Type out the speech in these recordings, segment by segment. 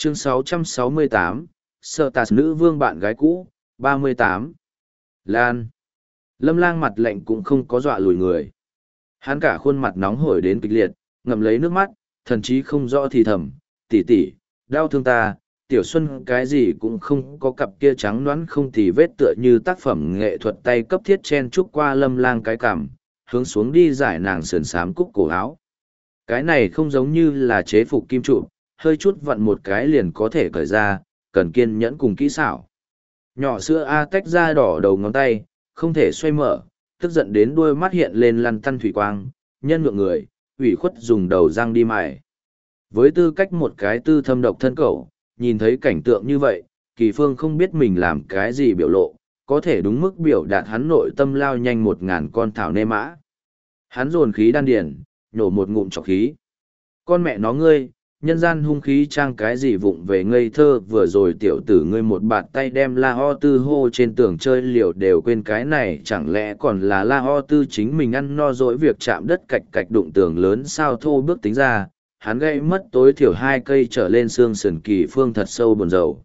Chương 668, Sở Tạt nữ vương bạn gái cũ, 38. Lan. Lâm Lang mặt lạnh cũng không có dọa lùi người. Hắn cả khuôn mặt nóng hổi đến kịch liệt, ngậm lấy nước mắt, thần chí không rõ thì thầm, tỷ tỷ, đau thương ta, Tiểu Xuân cái gì cũng không có, cặp kia trắng nõn không tì vết tựa như tác phẩm nghệ thuật tay cấp thiết chen chúc qua Lâm Lang cái cằm, hướng xuống đi giải nàng sườn xám cúc cổ áo. Cái này không giống như là chế phục kim trụ, hơi chút vặn một cái liền có thể cởi ra, cần kiên nhẫn cùng kỹ xảo. Nhỏ sữa A tách ra đỏ đầu ngón tay, không thể xoay mở, tức giận đến đuôi mắt hiện lên lăn tăn thủy quang, nhân nhượng người, ủy khuất dùng đầu răng đi mài. Với tư cách một cái tư thâm độc thân cẩu, nhìn thấy cảnh tượng như vậy, Kỳ Phương không biết mình làm cái gì biểu lộ, có thể đúng mức biểu đạt hắn nội tâm lao nhanh 1000 con thảo nê mã. Hắn dồn khí đan điền, nhổ một ngụm trọc khí. Con mẹ nó ngươi, nhân gian hung khí trang cái gì vụng về ngây thơ, vừa rồi tiểu tử ngươi một bạt tay đem La Ho Tư hô trên tường chơi liều đều quên cái này, chẳng lẽ còn là La Ho Tư chính mình ăn no dỗi việc chạm đất cạch cạch đụng tường lớn sao thô bước tính ra, hắn gây mất tối thiểu 2 cây trở lên xương sườn. Kỳ Phương thật sâu buồn rầu.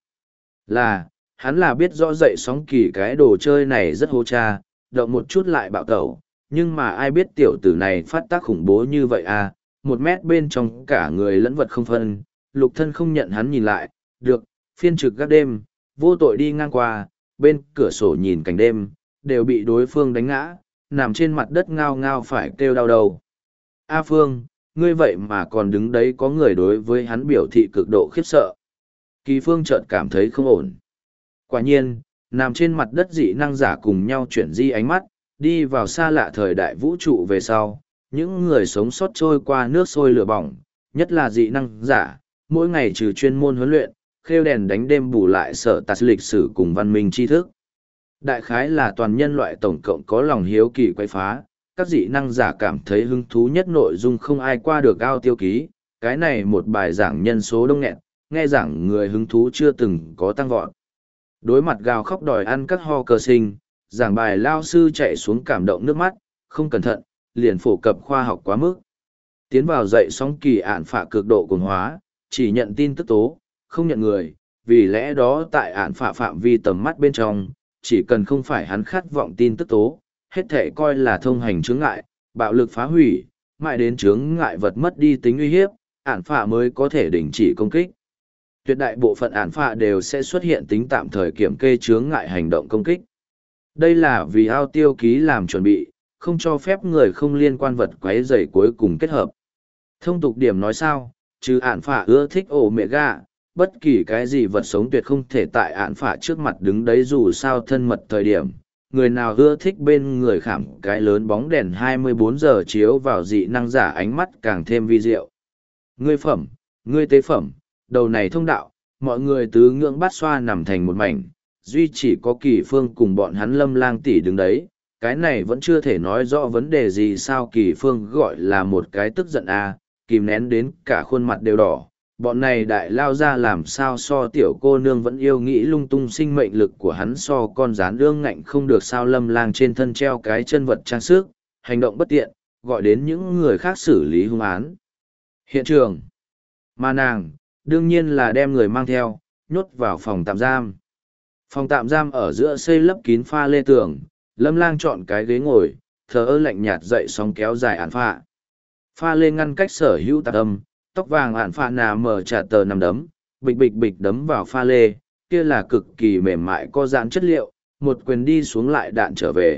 Hắn là biết rõ dậy sóng kỳ cái đồ chơi này rất hô cha, động một chút lại bạo tẩu, nhưng mà ai biết tiểu tử này phát tác khủng bố như vậy à, 1 mét bên trong cả người lẫn vật không phân, Lục Thân không nhận hắn nhìn lại, được, phiên trực gác đêm, vô tội đi ngang qua, bên cửa sổ nhìn cảnh đêm, đều bị đối phương đánh ngã, nằm trên mặt đất ngao ngao phải kêu đau đầu. A Phương, ngươi vậy mà còn đứng đấy, có người đối với hắn biểu thị cực độ khiếp sợ. Kỳ Phương chợt cảm thấy không ổn. Quả nhiên, nằm trên mặt đất dị năng giả cùng nhau chuyển di ánh mắt, đi vào xa lạ thời đại vũ trụ về sau, những người sống sót trôi qua nước sôi lửa bỏng, nhất là dị năng giả, mỗi ngày trừ chuyên môn huấn luyện, khêu đèn đánh đêm bù lại sở tạt lịch sử cùng văn minh tri thức. Đại khái là toàn nhân loại tổng cộng có lòng hiếu kỳ quay phá, các dị năng giả cảm thấy hứng thú nhất nội dung không ai qua được ao tiêu ký, cái này một bài giảng nhân số đông nghẹt, nghe giảng người hứng thú chưa từng có tăng vọt. Đối mặt gào khóc đòi ăn các ho cơ sinh, giảng bài lao sư chạy xuống cảm động nước mắt, không cẩn thận, liền phổ cập khoa học quá mức. Tiến vào dậy sóng kỳ ản phạ cực độ cuồng hóa, chỉ nhận tin tức tố, không nhận người, vì lẽ đó tại ản phạ phạm vi tầm mắt bên trong, chỉ cần không phải hắn khát vọng tin tức tố, hết thể coi là thông hành chướng ngại, bạo lực phá hủy, mãi đến chướng ngại vật mất đi tính uy hiếp, ản phạ mới có thể đình chỉ công kích. Tuyệt đại bộ phận ản phạ đều sẽ xuất hiện tính tạm thời kiểm kê chướng ngại hành động công kích. Đây là vì ao tiêu ký làm chuẩn bị, không cho phép người không liên quan vật quấy rầy cuối cùng kết hợp. Thông tục điểm nói sao, trừ ản phả ưa thích ổ mẹ gà, bất kỳ cái gì vật sống tuyệt không thể tại ản phả trước mặt đứng đấy dù sao thân mật thời điểm. Người nào ưa thích bên người khảm cái lớn bóng đèn 24 giờ chiếu vào dị năng giả ánh mắt càng thêm vi diệu. Ngươi phẩm, ngươi tế phẩm, đầu này thông đạo, mọi người tứ ngưỡng bát xoa nằm thành một mảnh, duy chỉ có Kỳ Phương cùng bọn hắn Lâm Lang tỷ đứng đấy. Cái này vẫn chưa thể nói rõ vấn đề gì sao. Kỳ Phương gọi là một cái tức giận à, kìm nén đến cả khuôn mặt đều đỏ. Bọn này đại lao ra làm sao so tiểu cô nương vẫn yêu nghĩ lung tung, sinh mệnh lực của hắn so con rán ương ngạnh không được sao. Lâm Lang trên thân treo cái chân vật trang sức, hành động bất tiện, gọi đến những người khác xử lý hung án. Hiện trường. Mà nàng, đương nhiên là đem người mang theo, nhốt vào phòng tạm giam. Phòng tạm giam ở giữa xây lấp kín pha lê tường, Lâm Lang chọn cái ghế ngồi, thờ ơ lạnh nhạt dậy sóng kéo dài ản phạ. Pha lê ngăn cách sở hữu tạp âm, tóc vàng ản phạ nà mở trà tờ nằm đấm, bịch bịch bịch đấm vào pha lê, kia là cực kỳ mềm mại có dạn chất liệu, một quyền đi xuống lại đạn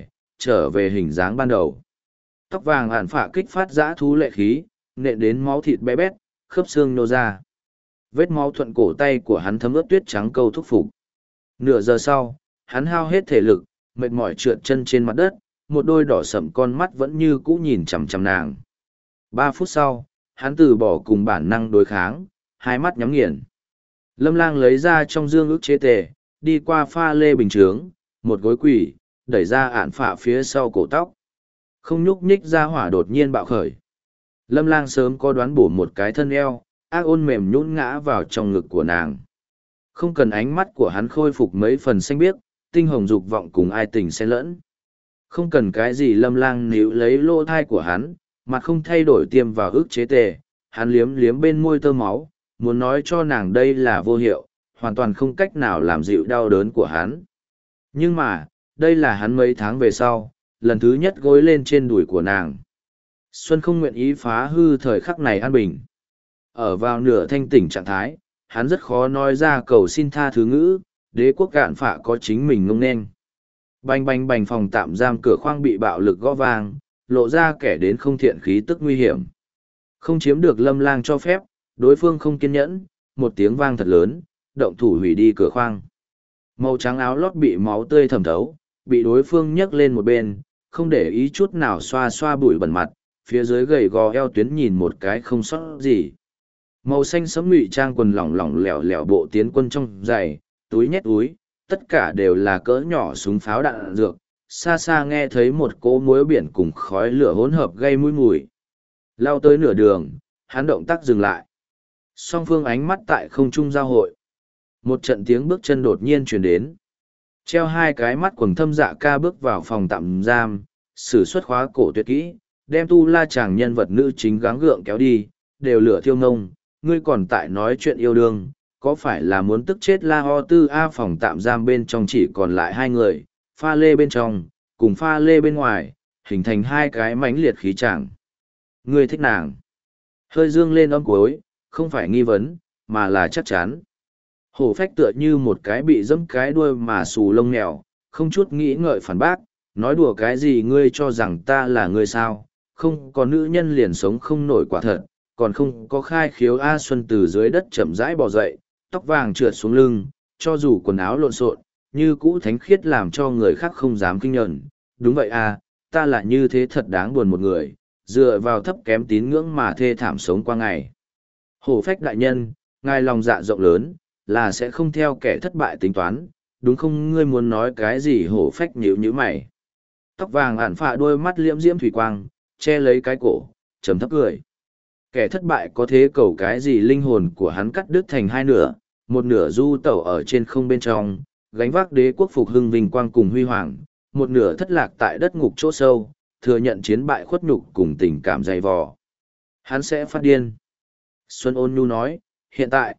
trở về hình dáng ban đầu. Tóc vàng ản phạ kích phát dã thú lệ khí, nện đến máu thịt bé bét, khớp xương nô ra. Vết máu thuận cổ tay của hắn thấm ướt tuyết trắng câu thúc phục. Nửa giờ sau, hắn hao hết thể lực, mệt mỏi trượt chân trên mặt đất, một đôi đỏ sẫm con mắt vẫn như cũ nhìn chằm chằm nàng. 3 phút sau, hắn từ bỏ cùng bản năng đối kháng, hai mắt nhắm nghiền. Lâm Lang lấy ra trong dương ức chế tề, đi qua pha lê bình chướng, một gối quỳ, đẩy ra ản phạ phía sau cổ tóc. Không nhúc nhích ra hỏa đột nhiên bạo khởi. Lâm Lang sớm có đoán bổ một cái thân eo, ác ôn mềm nhũn ngã vào trong ngực của nàng. Không cần ánh mắt của hắn khôi phục mấy phần xanh biếc, tinh hồng dục vọng cùng ai tình xen lẫn. Không cần cái gì. Lâm Lang níu lấy lỗ thai của hắn, mặt không thay đổi tiêm vào ức chế tề, hắn liếm liếm bên môi tơ máu, muốn nói cho nàng đây là vô hiệu, hoàn toàn không cách nào làm dịu đau đớn của hắn. Nhưng mà, đây là hắn mấy tháng về sau, lần thứ nhất gối lên trên đùi của nàng. Xuân không nguyện ý phá hư thời khắc này an bình. Ở vào nửa thanh tỉnh trạng thái, hắn rất khó nói ra cầu xin tha thứ ngữ, đế quốc cạn phạ có chính mình ngông nên. Bành bành bành, phòng tạm giam cửa khoang bị bạo lực gõ vang, lộ ra kẻ đến không thiện khí tức nguy hiểm. Không chiếm được Lâm Lang cho phép, đối phương không kiên nhẫn, một tiếng vang thật lớn, động thủ hủy đi cửa khoang. Màu trắng áo lót bị máu tươi thẩm thấu, bị đối phương nhấc lên một bên, không để ý chút nào xoa xoa bụi bẩn mặt, phía dưới gầy gò eo tuyến nhìn một cái không sót gì. Màu xanh sẫm ngụy trang quần lỏng lỏng lẻo lẻo bộ tiến quân trong giày, túi nhét túi, tất cả đều là cỡ nhỏ súng pháo đạn dược, xa xa nghe thấy một cỗ muối biển cùng khói lửa hỗn hợp gây mũi mùi. Lao tới nửa đường, hắn động tác dừng lại. Song phương ánh mắt tại không trung giao hội. Một trận tiếng bước chân đột nhiên truyền đến. Treo hai cái mắt quầng thâm dạ ca bước vào phòng tạm giam, sử xuất khóa cổ tuyệt kỹ, đem tu la chàng nhân vật nữ chính gắng gượng kéo đi, đều lửa thiêu ngông, ngươi còn tại nói chuyện yêu đương, có phải là muốn tức chết La Ho Tư A? Phòng tạm giam bên trong chỉ còn lại hai người, pha lê bên trong, cùng pha lê bên ngoài, hình thành hai cái mãnh liệt khí chẳng. Ngươi thích nàng. Hơi dương lên âm cuối, không phải nghi vấn, mà là chắc chắn. Hổ phách tựa như một cái bị dẫm cái đuôi mà xù lông mèo, không chút nghĩ ngợi phản bác, nói đùa cái gì, ngươi cho rằng ta là ngươi sao, không có nữ nhân liền sống không nổi quả thật, còn không có khai khiếu. A Xuân từ dưới đất chậm rãi bò dậy, tóc vàng trượt xuống lưng, cho dù quần áo lộn xộn, như cũ thánh khiết làm cho người khác không dám kinh nhận. Đúng vậy à, ta là như thế thật đáng buồn một người, dựa vào thấp kém tín ngưỡng mà thê thảm sống qua ngày. Hổ phách đại nhân, ngài lòng dạ rộng lớn, là sẽ không theo kẻ thất bại tính toán, đúng không? Ngươi muốn nói cái gì? Hổ phách nhíu nhíu mày. Tóc vàng ản phạ đôi mắt liễm diễm thủy quang, che lấy cái cổ, trầm thấp cười. Kẻ thất bại có thế cầu cái gì? Linh hồn của hắn cắt đứt thành hai nửa, một nửa du tẩu ở trên không bên trong, gánh vác đế quốc phục hưng vinh quang cùng huy hoàng, một nửa thất lạc tại đất ngục chỗ sâu, thừa nhận chiến bại khuất nhục cùng tình cảm dày vò. Hắn sẽ phát điên. Xuân ôn nhu nói, hiện tại,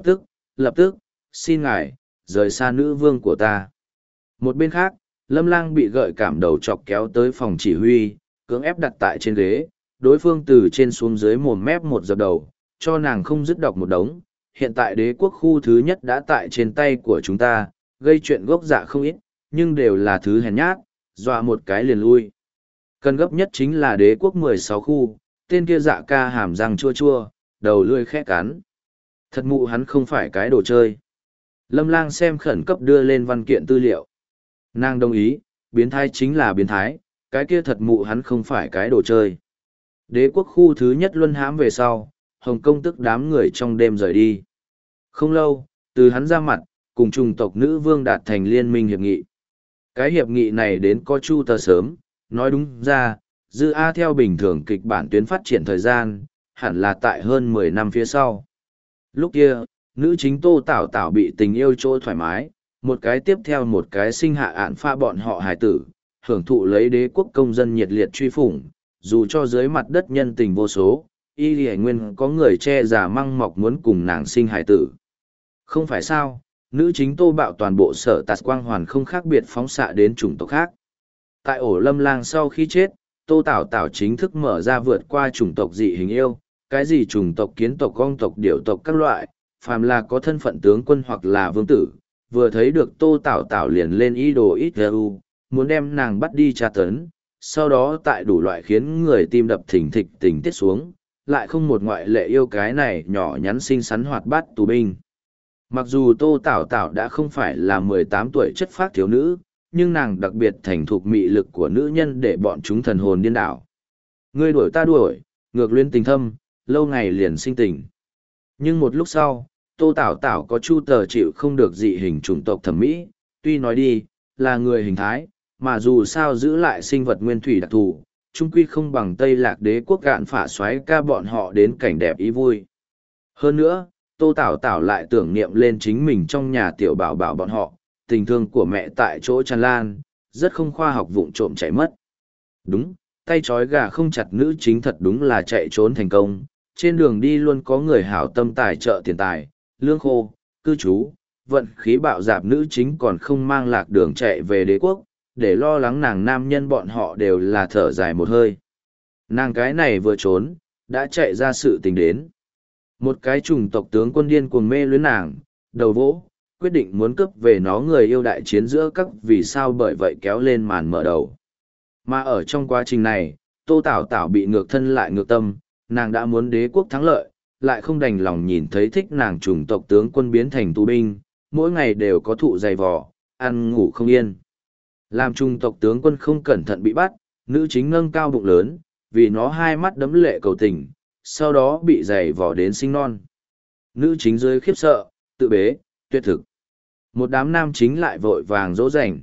lập tức, xin ngài, rời xa nữ vương của ta. Một bên khác, Lâm Lang bị gợi cảm đầu chọc kéo tới phòng chỉ huy, cưỡng ép đặt tại trên ghế, đối phương từ trên xuống dưới mồm mép một dập đầu, cho nàng không dứt đọc một đống. Hiện tại đế quốc khu thứ nhất đã tại trên tay của chúng ta, gây chuyện gốc dạ không ít, nhưng đều là thứ hèn nhát, dọa một cái liền lui. Cần gấp nhất chính là đế quốc 16 khu, tên kia dạ ca hàm răng chua chua, đầu lưỡi khẽ cắn. Thật mụ hắn không phải cái đồ chơi. Lâm Lang xem khẩn cấp đưa lên văn kiện tư liệu. Nàng đồng ý, biến thái chính là biến thái, cái kia thật mụ hắn không phải cái đồ chơi. Đế quốc khu thứ nhất luân hãm về sau, Hồng Kông tức đám người trong đêm rời đi. Không lâu, từ hắn ra mặt, cùng chủng tộc nữ vương đạt thành liên minh hiệp nghị. Cái hiệp nghị này đến có chu tờ sớm, nói đúng ra, Dư A theo bình thường kịch bản tuyến phát triển thời gian, hẳn là tại hơn 10 năm phía sau. Lúc kia, nữ chính Tô Tảo Tảo bị tình yêu chỗ thoải mái, một cái tiếp theo một cái sinh hạ ạn pha bọn họ hài tử, hưởng thụ lấy đế quốc công dân nhiệt liệt truy phủng, dù cho dưới mặt đất nhân tình vô số, y lì nguyên có người che giả măng mọc muốn cùng nàng sinh hài tử. Không phải sao, nữ chính Tô Bạo toàn bộ sở tạt quang hoàn không khác biệt phóng xạ đến chủng tộc khác. Tại ổ Lâm Lang sau khi chết, Tô Tảo Tảo chính thức mở ra vượt qua chủng tộc dị hình yêu, cái gì chủng tộc kiến tộc con tộc điểu tộc các loại, phàm là có thân phận tướng quân hoặc là vương tử, vừa thấy được Tô Tảo Tảo liền lên ý đồ ít muốn đem nàng bắt đi tra tấn, sau đó tại đủ loại khiến người tim đập thình thịch tình tiết xuống, lại không một ngoại lệ yêu cái này nhỏ nhắn xinh xắn hoạt bát tù binh. Mặc dù Tô Tảo Tảo đã không phải là 18 tuổi chất phác thiếu nữ, nhưng nàng đặc biệt thành thục mị lực của nữ nhân để bọn chúng thần hồn điên đảo. Ngươi đuổi ta đuổi, ngược luyến tình thâm, lâu ngày liền sinh tình. Nhưng một lúc sau, Tô Tảo Tảo có chu tờ chịu không được dị hình chủng tộc thẩm mỹ, tuy nói đi, là người hình thái, mà dù sao giữ lại sinh vật nguyên thủy đặc thù, chung quy không bằng Tây Lạc đế quốc gạn phả xoáy ca bọn họ đến cảnh đẹp ý vui. Hơn nữa, Tô Tảo Tảo lại tưởng niệm lên chính mình trong nhà tiểu bảo bảo bọn họ, tình thương của mẹ tại chỗ tràn lan, rất không khoa học vụng trộm chạy mất. Đúng, tay trói gà không chặt nữ chính thật đúng là chạy trốn thành công, trên đường đi luôn có người hảo tâm tài trợ tiền tài, lương khô, cư trú, vận khí bạo dạp nữ chính còn không mang lạc đường chạy về đế quốc, để lo lắng nàng nam nhân bọn họ đều là thở dài một hơi. Nàng cái này vừa trốn, đã chạy ra sự tình đến. Một cái chủng tộc tướng quân điên cuồng mê luyến nàng, đầu vỗ, quyết định muốn cướp về nó người yêu đại chiến giữa các vì sao bởi vậy kéo lên màn mở đầu. Mà ở trong quá trình này, Tô Tảo Tảo bị ngược thân lại ngược tâm, nàng đã muốn đế quốc thắng lợi, lại không đành lòng nhìn thấy thích nàng chủng tộc tướng quân biến thành tù binh, mỗi ngày đều có thụ dày vò, ăn ngủ không yên. Làm chủng tộc tướng quân không cẩn thận bị bắt, nữ chính nâng cao bụng lớn, vì nó hai mắt đấm lệ cầu tình, sau đó bị dày vò đến sinh non. Nữ chính dưới khiếp sợ, tự bế, tuyệt thực. Một đám nam chính lại vội vàng dỗ dành.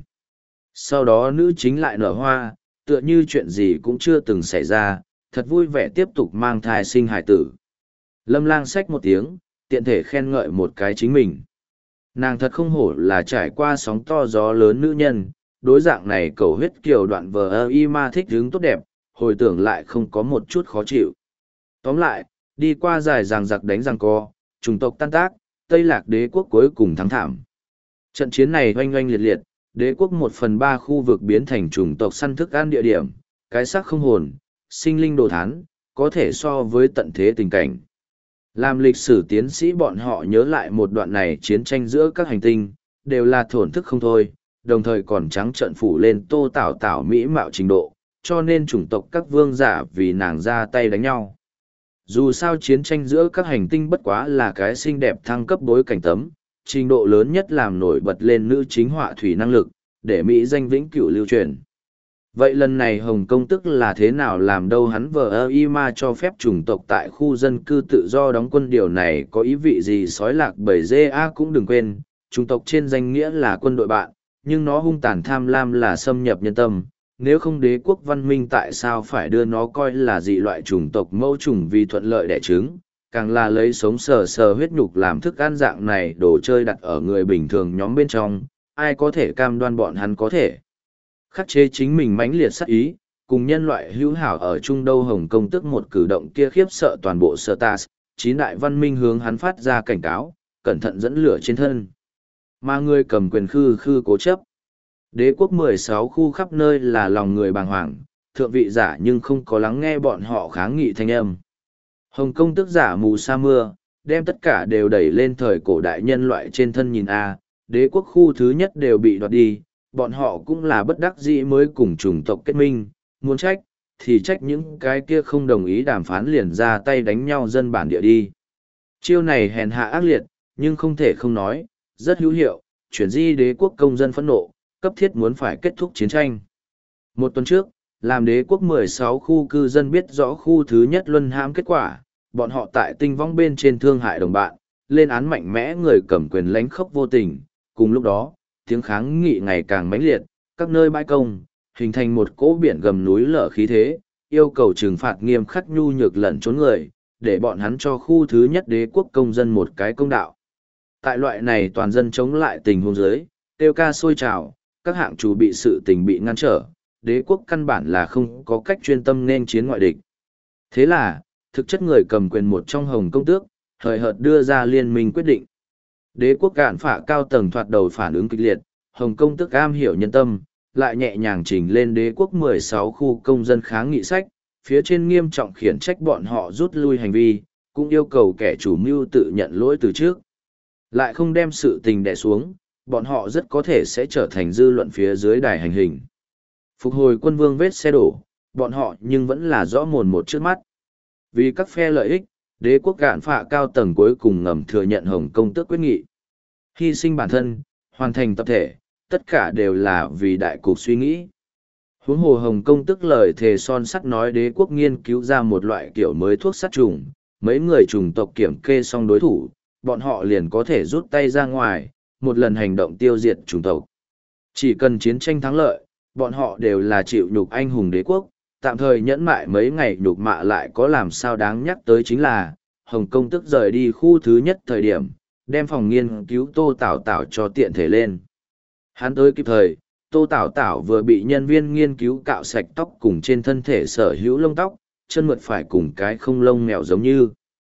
Sau đó nữ chính lại nở hoa, tựa như chuyện gì cũng chưa từng xảy ra, thật vui vẻ tiếp tục mang thai sinh hải tử. Lâm Lang xách một tiếng, tiện thể khen ngợi một cái chính mình. Nàng thật không hổ là trải qua sóng to gió lớn nữ nhân, đối dạng này cầu huyết kiều đoạn vờ y ma thích hứng tốt đẹp, hồi tưởng lại không có một chút khó chịu. Tóm lại, đi qua dài ràng giặc đánh ràng co, chủng tộc tan tác, Tây Lạc đế quốc cuối cùng thắng thảm. Trận chiến này oanh oanh liệt liệt, đế quốc 1/3 khu vực biến thành chủng tộc săn thức ăn địa điểm, cái xác không hồn, sinh linh đồ thán, có thể so với tận thế tình cảnh. Làm lịch sử tiến sĩ bọn họ nhớ lại một đoạn này chiến tranh giữa các hành tinh, đều là thổn thức không thôi, đồng thời còn trắng trợn phủ lên Tô Tảo Tảo mỹ mạo trình độ, cho nên chủng tộc các vương giả vì nàng ra tay đánh nhau. Dù sao chiến tranh giữa các hành tinh bất quá là cái xinh đẹp thăng cấp bối cảnh tấm, trình độ lớn nhất làm nổi bật lên nữ chính họa thủy năng lực, để Mỹ danh vĩnh cửu lưu truyền. Vậy lần này Hồng Kông tức là thế nào làm đâu hắn vờ y ma cho phép chủng tộc tại khu dân cư tự do đóng quân điều này có ý vị gì sói lạc bầy dê cũng đừng quên, chủng tộc trên danh nghĩa là quân đội bạn, nhưng nó hung tàn tham lam là xâm nhập nhân tâm. Nếu không đế quốc văn minh tại sao phải đưa nó coi là dị loại chủng tộc mẫu chủng vì thuận lợi đẻ trứng, càng là lấy sống sờ sờ huyết nhục làm thức ăn dạng này đồ chơi đặt ở người bình thường nhóm bên trong, ai có thể cam đoan bọn hắn có thể khắc chế chính mình mãnh liệt sát ý, cùng nhân loại hữu hảo ở chung đâu. Hồng Kông tức một cử động kia khiếp sợ toàn bộ Sở Tas, 9 đại văn minh hướng hắn phát ra cảnh cáo, cẩn thận dẫn lửa trên thân. Mà người cầm quyền khư khư cố chấp. Đế quốc 16 khu khắp nơi là lòng người bàng hoàng, thượng vị giả nhưng không có lắng nghe bọn họ kháng nghị thanh âm. Hồng Kông tức giả mù sa mưa, đem tất cả đều đẩy lên thời cổ đại nhân loại trên thân nhìn đế quốc khu thứ nhất đều bị đoạt đi, bọn họ cũng là bất đắc dĩ mới cùng chủng tộc kết minh, muốn trách, thì trách những cái kia không đồng ý đàm phán liền ra tay đánh nhau dân bản địa đi. Chiêu này hèn hạ ác liệt, nhưng không thể không nói, rất hữu hiệu, chuyển di đế quốc công dân phẫn nộ, cấp thiết muốn phải kết thúc chiến tranh. Một tuần trước, làm đế quốc 16 khu cư dân biết rõ khu thứ nhất luân hãm kết quả, bọn họ tại tinh vong bên trên thương hại đồng bạn, lên án mạnh mẽ người cầm quyền lánh khốc vô tình. Cùng lúc đó, tiếng kháng nghị ngày càng mãnh liệt, các nơi bãi công, hình thành một cỗ biển gầm núi lở khí thế, yêu cầu trừng phạt nghiêm khắc nhu nhược lẩn trốn người, để bọn hắn cho khu thứ nhất đế quốc công dân một cái công đạo. Tại loại này toàn dân chống lại tình huống dưới, tiêu ca sôi trào, các hạng chủ bị sự tình bị ngăn trở, đế quốc căn bản là không có cách chuyên tâm nên chiến ngoại địch. Thế là, thực chất người cầm quyền một trong Hồng Công tước, hời hợt đưa ra liên minh quyết định. Đế quốc cản phả cao tầng thoạt đầu phản ứng kịch liệt, Hồng Kông tức am hiểu nhân tâm, lại nhẹ nhàng trình lên đế quốc 16 khu công dân kháng nghị sách, phía trên nghiêm trọng khiển trách bọn họ rút lui hành vi, cũng yêu cầu kẻ chủ mưu tự nhận lỗi từ trước. Lại không đem sự tình đè xuống, bọn họ rất có thể sẽ trở thành dư luận phía dưới đài hành hình. Phục hồi quân vương vết xe đổ, bọn họ nhưng vẫn là rõ mồn một trước mắt. Vì các phe lợi ích, đế quốc cản phạ cao tầng cuối cùng ngầm thừa nhận Hồng Kông tước quyết nghị. Hy sinh bản thân, hoàn thành tập thể, tất cả đều là vì đại cục suy nghĩ. Huống hồ Hồng Kông tức lời thề son sắt nói đế quốc nghiên cứu ra một loại kiểu mới thuốc sát trùng, mấy người chủng tộc kiểm kê xong đối thủ, bọn họ liền có thể rút tay ra ngoài, một lần hành động tiêu diệt chủng tộc. Chỉ cần chiến tranh thắng lợi, bọn họ đều là chịu nhục anh hùng đế quốc, tạm thời nhẫn mại mấy ngày nhục mạ lại có làm sao đáng nhắc tới chính là, Hồng Kông tức rời đi khu thứ nhất thời điểm, đem phòng nghiên cứu Tô Tảo Tảo cho tiện thể lên. Hắn tới kịp thời, Tô Tảo Tảo vừa bị nhân viên nghiên cứu cạo sạch tóc cùng trên thân thể sở hữu lông tóc, chân mượt phải cùng cái không lông mèo giống như.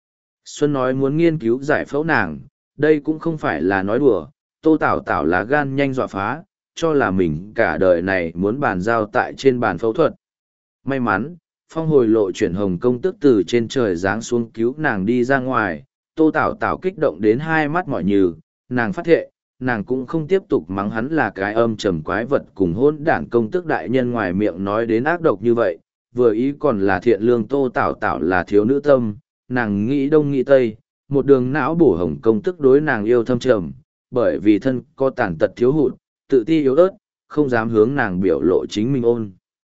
Xuân nói muốn nghiên cứu giải phẫu nàng, đây cũng không phải là nói đùa, Tô Tảo Tảo lá gan nhanh dọa phá, cho là mình cả đời này muốn bàn giao tại trên bàn phẫu thuật. May mắn, phong hồi lộ chuyển hồng công tức từ trên trời giáng xuống cứu nàng đi ra ngoài, Tô Tảo Tảo kích động đến hai mắt mỏi nhừ, nàng phát thệ, nàng cũng không tiếp tục mắng hắn là cái âm trầm quái vật cùng hôn đản công tức đại nhân ngoài miệng nói đến ác độc như vậy, vừa ý còn là thiện lương Tô Tảo Tảo là thiếu nữ tâm, nàng nghĩ đông nghĩ tây, một đường não bổ hồng công tức đối nàng yêu thâm trầm, bởi vì thân có tàn tật thiếu hụt, tự ti yếu ớt, không dám hướng nàng biểu lộ chính mình ôn.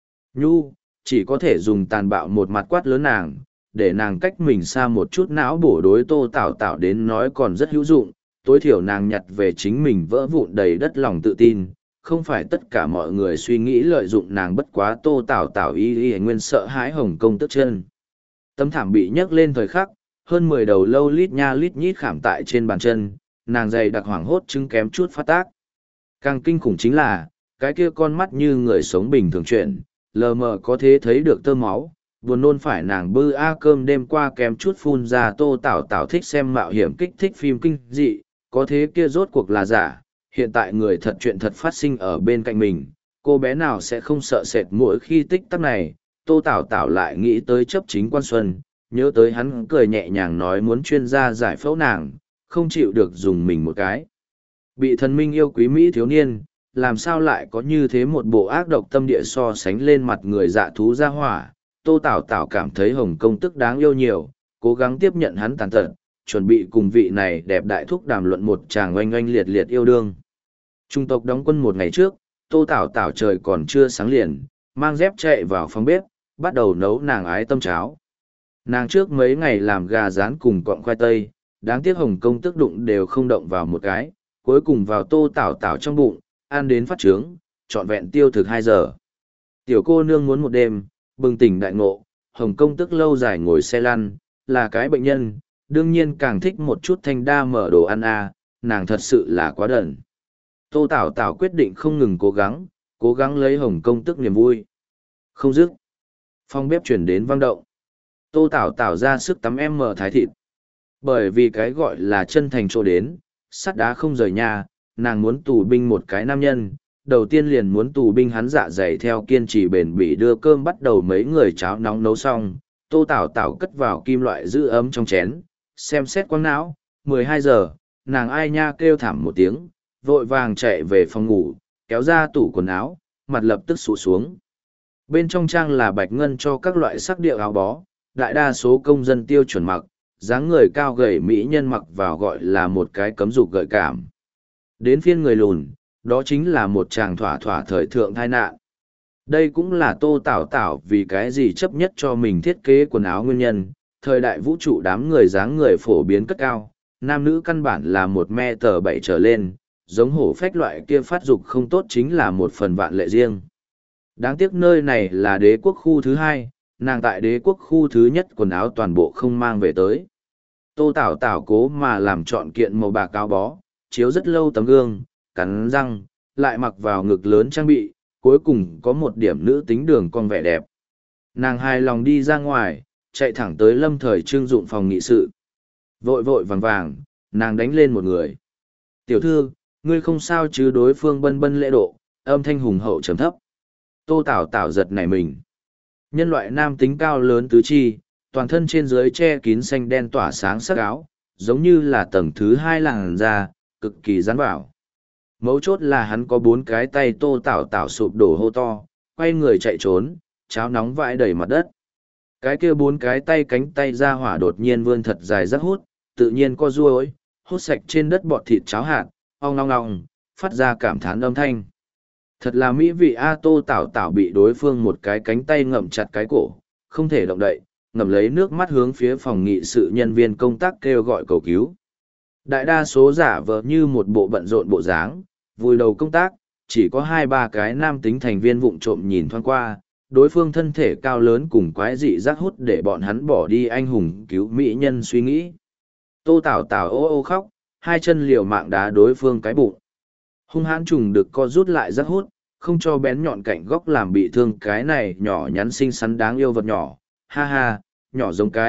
Nhu, chỉ có thể dùng tàn bạo một mặt quát lớn nàng, để nàng cách mình xa một chút não bổ đối Tô Tảo Tảo đến nói còn rất hữu dụng, tối thiểu nàng nhặt về chính mình vỡ vụn đầy đất lòng tự tin, không phải tất cả mọi người suy nghĩ lợi dụng nàng bất quá Tô Tảo Tảo y nguyên sợ hãi hồng công tức chân. Tấm thảm bị nhấc lên thời khắc, hơn 10 đầu lâu lít nha lít nhít khảm tại trên bàn chân, nàng dày đặc hoảng hốt chứng kém chút phát tác. Càng kinh khủng chính là, cái kia con mắt như người sống bình thường chuyển, lờ mờ có thể thấy được tơ máu, buồn nôn phải nàng bư cơm đêm qua kém chút phun ra. Tô Tảo Tảo thích xem mạo hiểm kích thích phim kinh dị, có thế kia rốt cuộc là giả, hiện tại người thật chuyện thật phát sinh ở bên cạnh mình, cô bé nào sẽ không sợ sệt mỗi khi tích tắc này. Tô Tảo Tảo lại nghĩ tới chấp chính quan xuân, nhớ tới hắn cười nhẹ nhàng nói muốn chuyên gia giải phẫu nàng, không chịu được dùng mình một cái. Bị thần minh yêu quý Mỹ thiếu niên, làm sao lại có như thế một bộ ác độc tâm địa so sánh lên mặt người dạ thú ra hỏa. Tô Tảo Tảo cảm thấy hồng công tức đáng yêu nhiều, cố gắng tiếp nhận hắn tàn tật, chuẩn bị cùng vị này đẹp đại thúc đàm luận một tràng oanh oanh liệt liệt yêu đương. Trung tộc đóng quân một ngày trước, Tô Tảo Tảo trời còn chưa sáng liền, mang dép chạy vào phòng bếp, bắt đầu nấu nàng ái tâm cháo. Nàng trước mấy ngày làm gà rán cùng cọng khoai tây, đáng tiếc hồng công tức đụng đều không động vào một cái, cuối cùng vào Tô Tảo Tảo trong bụng, ăn đến phát trướng, trọn vẹn tiêu thực 2 giờ. Tiểu cô nương muốn một đêm, bừng tỉnh đại ngộ, hồng công tức lâu dài ngồi xe lăn, là cái bệnh nhân, đương nhiên càng thích một chút thanh đa mở đồ ăn nàng thật sự là quá đần. Tô Tảo Tảo quyết định không ngừng cố gắng lấy hồng công tức niềm vui. Không dứt. Phòng bếp chuyển đến vang động. Tô Tảo Tảo ra sức tắm em mở thái thịt. Bởi vì cái gọi là chân thành chỗ đến, sắt đá không rời nhà, nàng muốn tù binh một cái nam nhân, đầu tiên liền muốn tù binh hắn dạ dày theo kiên trì bền bỉ đưa cơm bắt đầu mấy người cháo nóng nấu xong, Tô Tảo Tảo cất vào kim loại giữ ấm trong chén, xem xét quang não, 12 giờ, nàng ai nha kêu thảm một tiếng, vội vàng chạy về phòng ngủ, kéo ra tủ quần áo, mặt lập tức sụ xuống. Bên trong trang là bạch ngân cho các loại sắc điệu áo bó, đại đa số công dân tiêu chuẩn mặc, dáng người cao gầy mỹ nhân mặc vào gọi là một cái cấm dục gợi cảm. Đến phiên người lùn, đó chính là một chàng thỏa thỏa thời thượng tai nạn. Đây cũng là Tô Tảo Tảo vì cái gì chấp nhất cho mình thiết kế quần áo nguyên nhân, thời đại vũ trụ đám người dáng người phổ biến cất cao, nam nữ căn bản là 1m7 trở lên, giống hổ phách loại kia phát dục không tốt chính là một phần vạn lệ riêng. Đáng tiếc nơi này là đế quốc khu thứ 2, nàng tại đế quốc khu thứ nhất quần áo toàn bộ không mang về tới. Tô Tảo Tảo cố mà làm chọn kiện màu bạc áo bó, chiếu rất lâu tấm gương, cắn răng, lại mặc vào ngực lớn trang bị, cuối cùng có một điểm nữ tính đường con vẻ đẹp. Nàng hài lòng đi ra ngoài, chạy thẳng tới Lâm Thời Trương dụng phòng nghị sự. Vội vội vàng vàng, nàng đánh lên một người. Tiểu thư, ngươi không sao chứ? Đối phương bân bân lễ độ, âm thanh hùng hậu trầm thấp. Tô Tảo Tảo giật nảy mình. Nhân loại nam tính cao lớn tứ chi, toàn thân trên dưới che kín xanh đen tỏa sáng sắc áo, giống như là tầng thứ 2 làn da, cực kỳ rắn bảo. Mấu chốt là hắn có 4 cái tay. Tô Tảo Tảo sụp đổ hô to, quay người chạy trốn, cháo nóng vãi đầy mặt đất. Cái kia 4 cái tay cánh tay ra hỏa đột nhiên vươn thật dài rất hút, tự nhiên co ruôi, hút sạch trên đất bọt thịt cháo hạt, ong long long, phát ra cảm thán âm thanh. Thật là mỹ vị Tô Tảo Tảo bị đối phương một cái cánh tay ngậm chặt cái cổ, không thể động đậy, ngậm lấy nước mắt hướng phía phòng nghị sự nhân viên công tác kêu gọi cầu cứu. Đại đa số giả vờ như một bộ bận rộn bộ dáng, vùi đầu công tác, chỉ có 2-3 cái nam tính thành viên vụng trộm nhìn thoáng qua, đối phương thân thể cao lớn cùng quái dị rác hút để bọn hắn bỏ đi anh hùng cứu mỹ nhân suy nghĩ. Tô Tảo Tảo ô ô khóc, hai chân liều mạng đá đối phương cái bụng. Hung hãn trùng được co rút lại rác hút, không cho bén nhọn cạnh góc làm bị thương cái này nhỏ nhắn xinh xắn đáng yêu vật nhỏ. Ha ha, nhỏ giống cái,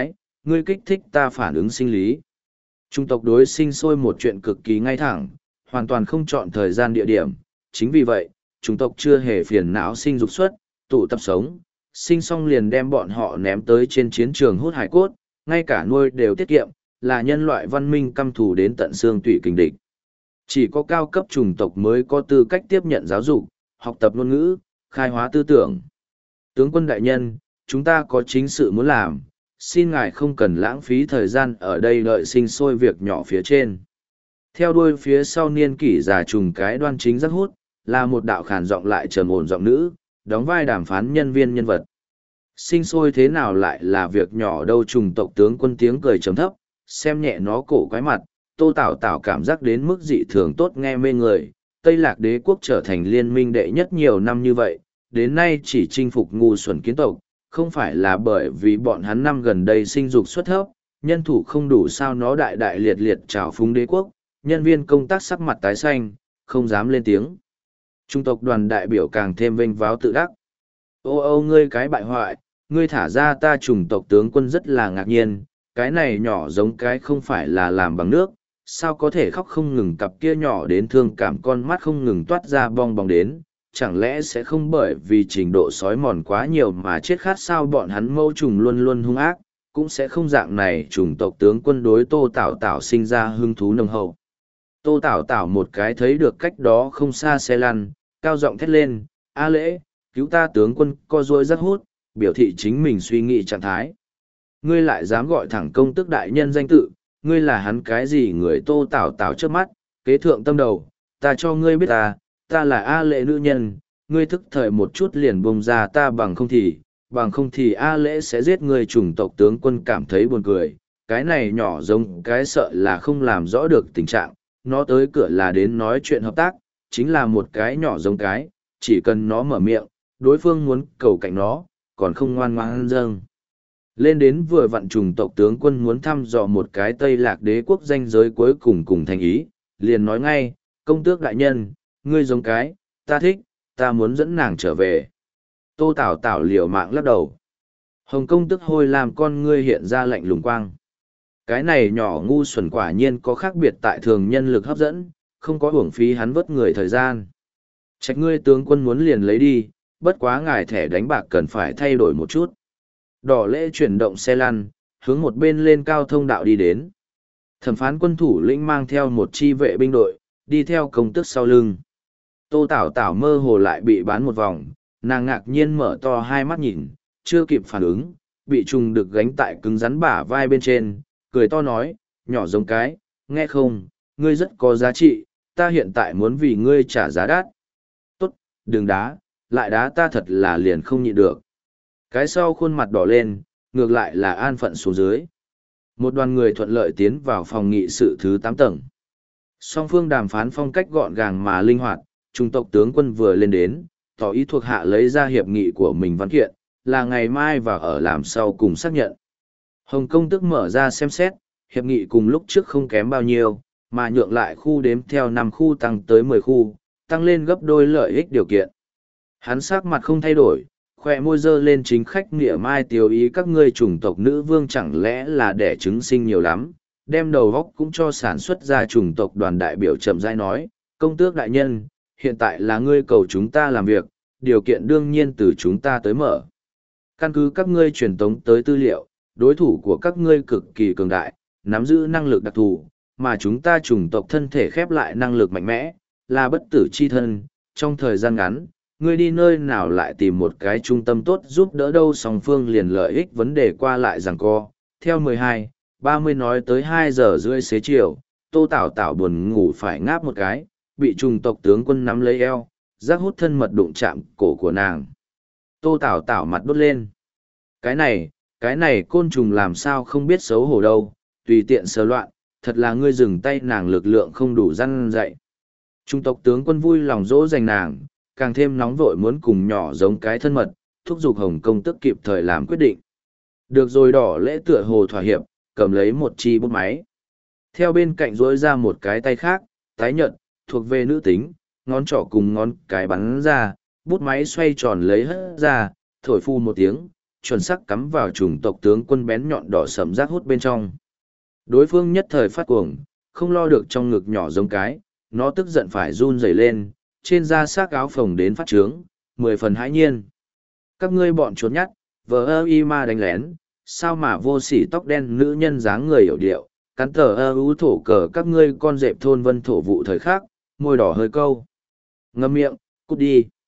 ngươi kích thích ta phản ứng sinh lý. Chủng tộc đối sinh sôi một chuyện cực kỳ ngay thẳng, hoàn toàn không chọn thời gian địa điểm. Chính vì vậy, chủng tộc chưa hề phiền não sinh dục xuất, tụ tập sống, sinh xong liền đem bọn họ ném tới trên chiến trường hút hải cốt, ngay cả nuôi đều tiết kiệm, là nhân loại văn minh căm thù đến tận xương tủy kình địch. Chỉ có cao cấp chủng tộc mới có tư cách tiếp nhận giáo dục, học tập ngôn ngữ, khai hóa tư tưởng. Tướng quân đại nhân, chúng ta có chính sự muốn làm, xin ngài không cần lãng phí thời gian ở đây đợi sinh sôi việc nhỏ phía trên. Theo đuôi phía sau niên kỷ già trùng cái đoan chính rất hút, là một đạo khàn giọng lại trầm ổn giọng nữ, đóng vai đàm phán nhân viên nhân vật. Sinh sôi thế nào lại là việc nhỏ đâu, trùng tộc tướng quân tiếng cười trầm thấp, xem nhẹ nó cổ quái mặt, Tô Tảo Tảo cảm giác đến mức dị thường tốt nghe mê người. Tây Lạc Đế quốc trở thành liên minh đệ nhất nhiều năm như vậy, đến nay chỉ chinh phục ngu xuẩn kiến tộc, không phải là bởi vì bọn hắn năm gần đây sinh dục xuất thấp, nhân thủ không đủ sao nó đại đại liệt liệt trào phúng đế quốc, nhân viên công tác sắc mặt tái xanh, không dám lên tiếng. Trung tộc đoàn đại biểu càng thêm vênh váo tự đắc. Ô ô ngươi cái bại hoại, ngươi thả ra ta chủng tộc tướng quân rất là ngạc nhiên, cái này nhỏ giống cái không phải là làm bằng nước, sao có thể khóc không ngừng, cặp kia nhỏ đến thương cảm con mắt không ngừng toát ra bong bóng đến, chẳng lẽ sẽ không bởi vì trình độ sói mòn quá nhiều mà chết khát sao, bọn hắn mâu trùng luôn luôn hung ác, cũng sẽ không dạng này chủng tộc tướng quân đối Tô Tảo Tảo sinh ra hứng thú nồng hậu. Tô Tảo Tảo một cái thấy được cách đó không xa xe lăn, cao giọng thét lên, A Lễ, cứu ta, tướng quân co duỗi rất hút, biểu thị chính mình suy nghĩ trạng thái. Ngươi lại dám gọi thẳng công tước đại nhân danh tự, ngươi là hắn cái gì người? Tô Tảo Tảo trước mắt, kế thượng tâm đầu, ta cho ngươi biết ta là A Lễ nữ nhân, ngươi thức thời một chút liền bông ra ta, bằng không thì A Lễ sẽ giết ngươi. Chủng tộc tướng quân cảm thấy buồn cười, cái này nhỏ giống cái sợ là không làm rõ được tình trạng, nó tới cửa là đến nói chuyện hợp tác, chính là một cái nhỏ giống cái, chỉ cần nó mở miệng, đối phương muốn cầu cạnh nó, còn không ngoan ngoãn dâng. Lên đến vừa vặn chủng tộc tướng quân muốn thăm dò một cái Tây Lạc Đế quốc danh giới cuối cùng cùng thành ý, liền nói ngay, công tước đại nhân, ngươi giống cái, ta thích, ta muốn dẫn nàng trở về. Tô Tảo Tảo liều mạng lắc đầu. Hồng công tức hôi làm con ngươi hiện ra lạnh lùng quang. Cái này nhỏ ngu xuẩn quả nhiên có khác biệt tại thường nhân lực hấp dẫn, không có uổng phí hắn vớt người thời gian. Trách ngươi tướng quân muốn liền lấy đi, bất quá ngài thẻ đánh bạc cần phải thay đổi một chút. Đỏ Lễ chuyển động xe lăn, hướng một bên lên cao thông đạo đi đến. Thẩm phán quân thủ lĩnh mang theo một chi vệ binh đội, đi theo công tước sau lưng. Tô Tảo Tảo mơ hồ lại bị bán một vòng, nàng ngạc nhiên mở to hai mắt nhìn, chưa kịp phản ứng, bị trùng được gánh tại cứng rắn bả vai bên trên, cười to nói, nhỏ giống cái, nghe không, ngươi rất có giá trị, ta hiện tại muốn vì ngươi trả giá đắt. Tốt, đừng đá, lại đá ta thật là liền không nhịn được. Cái sau khuôn mặt đỏ lên, ngược lại là an phận xuống dưới. Một đoàn người thuận lợi tiến vào phòng nghị sự thứ 8 tầng. Song phương đàm phán phong cách gọn gàng mà linh hoạt, trung tộc tướng quân vừa lên đến, tỏ ý thuộc hạ lấy ra hiệp nghị của mình văn kiện, là ngày mai và ở làm sau cùng xác nhận. Hồng công tức mở ra xem xét, hiệp nghị cùng lúc trước không kém bao nhiêu, mà nhượng lại khu đếm theo 5 khu tăng tới 10 khu, tăng lên gấp đôi lợi ích điều kiện. Hắn sắc mặt không thay đổi, khoe môi dơ lên chính khách nghĩa mai tiêu ý, các ngươi chủng tộc nữ vương chẳng lẽ là đẻ trứng sinh nhiều lắm, đem đầu góc cũng cho sản xuất ra. Chủng tộc đoàn đại biểu chậm rãi nói, công tước đại nhân, hiện tại là ngươi cầu chúng ta làm việc, điều kiện đương nhiên từ chúng ta tới mở. Căn cứ các ngươi truyền tống tới tư liệu, đối thủ của các ngươi cực kỳ cường đại, nắm giữ năng lực đặc thù, mà chúng ta chủng tộc thân thể khép lại năng lực mạnh mẽ, là bất tử chi thân. Trong thời gian ngắn, ngươi đi nơi nào lại tìm một cái trung tâm tốt giúp đỡ đâu? Song phương liền lợi ích vấn đề qua lại giằng co. Theo 12:30 nói tới 2 giờ rưỡi xế chiều, Tô Tảo Tảo buồn ngủ phải ngáp một cái, bị trùng tộc tướng quân nắm lấy eo, giác hút thân mật đụng chạm cổ của nàng. Tô Tảo Tảo mặt đốt lên. Cái này côn trùng làm sao không biết xấu hổ đâu, tùy tiện sờ loạn, thật là ngươi dừng tay, nàng lực lượng không đủ răn dạy. Trung tộc tướng quân vui lòng dỗ dành nàng, càng thêm nóng vội muốn cùng nhỏ giống cái thân mật, thúc giục Hồng công tức kịp thời làm quyết định. Được rồi. Đỏ Lễ tựa hồ thỏa hiệp, cầm lấy một chi bút máy. Theo bên cạnh duỗi ra một cái tay khác, tái nhợt, thuộc về nữ tính, ngón trỏ cùng ngón cái bắn ra, bút máy xoay tròn lấy hất ra, thổi phu một tiếng, chuẩn sắc cắm vào chủng tộc tướng quân bén nhọn đỏ sẫm rác hút bên trong. Đối phương nhất thời phát cuồng, không lo được trong ngực nhỏ giống cái, nó tức giận phải run rẩy lên, trên da xác áo phồng đến phát trướng, 10 phần hãi nhiên. Các ngươi bọn trốn nhắt, vờ ơ y ma đánh lén, sao mà vô sỉ tóc đen nữ nhân dáng người hiểu điệu, cắn tờ ơ ú thổ cờ các ngươi con dẹp thôn vân thổ vụ thời khác, môi đỏ hơi câu. Ngâm miệng, cút đi.